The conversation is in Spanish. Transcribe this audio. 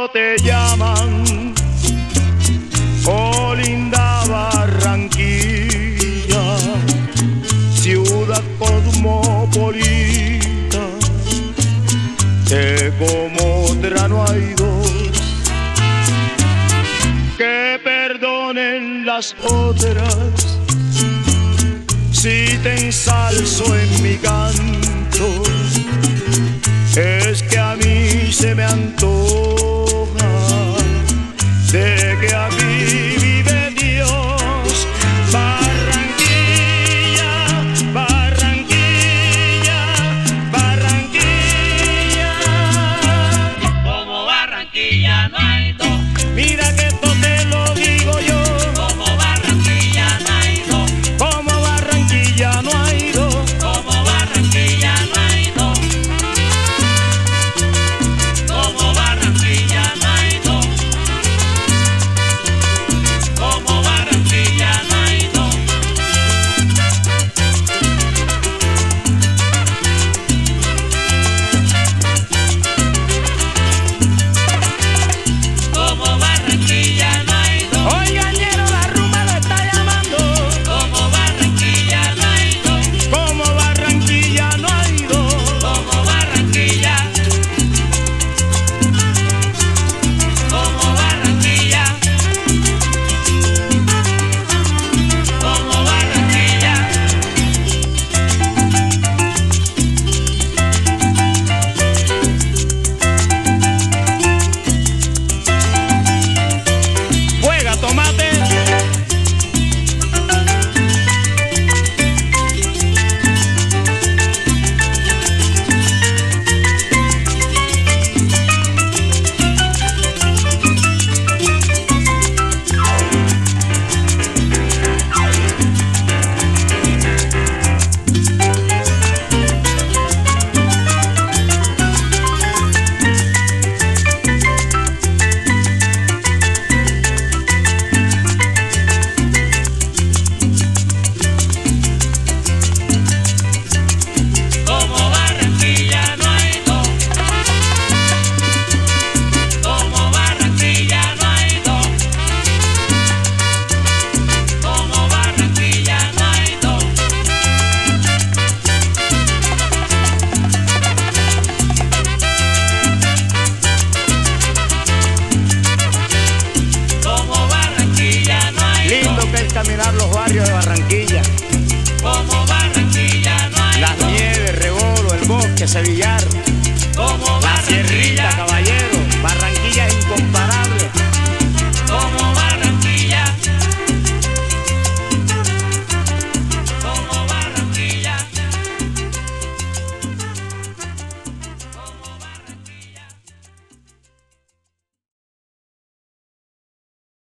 cómo te llaman, oh linda Barranquilla, ciudad cosmopolita, que como otra no hay dos, que perdonen las otras si te ensalzo en mi canto. Es que a mí se me antoja de que aquí vive Dios. Barranquilla, Barranquilla, Barranquilla. Como Barranquilla no hay dos. Mira que esto te lo digo yo. Como Barranquilla no hay dos. Como Barranquilla no hay dos. Como Barranquilla no hay dos. Como Barranquilla no hay dos. Como Barranquilla no hay dos. Como Barranquilla no hay dos. Oiga, ñero, la rumba lo está llamando. Como Barranquilla no hay dos. Como Barranquilla no hay dos. Como Barranquilla. Como Barranquilla. Como Barranquilla. Juega, tomate. Como Barranquilla no hay dos. Como Barranquilla no hay dos. Como Barranquilla no hay dos. Como Barranquilla no hay dos. Lindo que es caminar los barrios de Barranquilla. Como Barranquilla no hay Las dos. nieves, Rebolo, el bosque, Sevillar.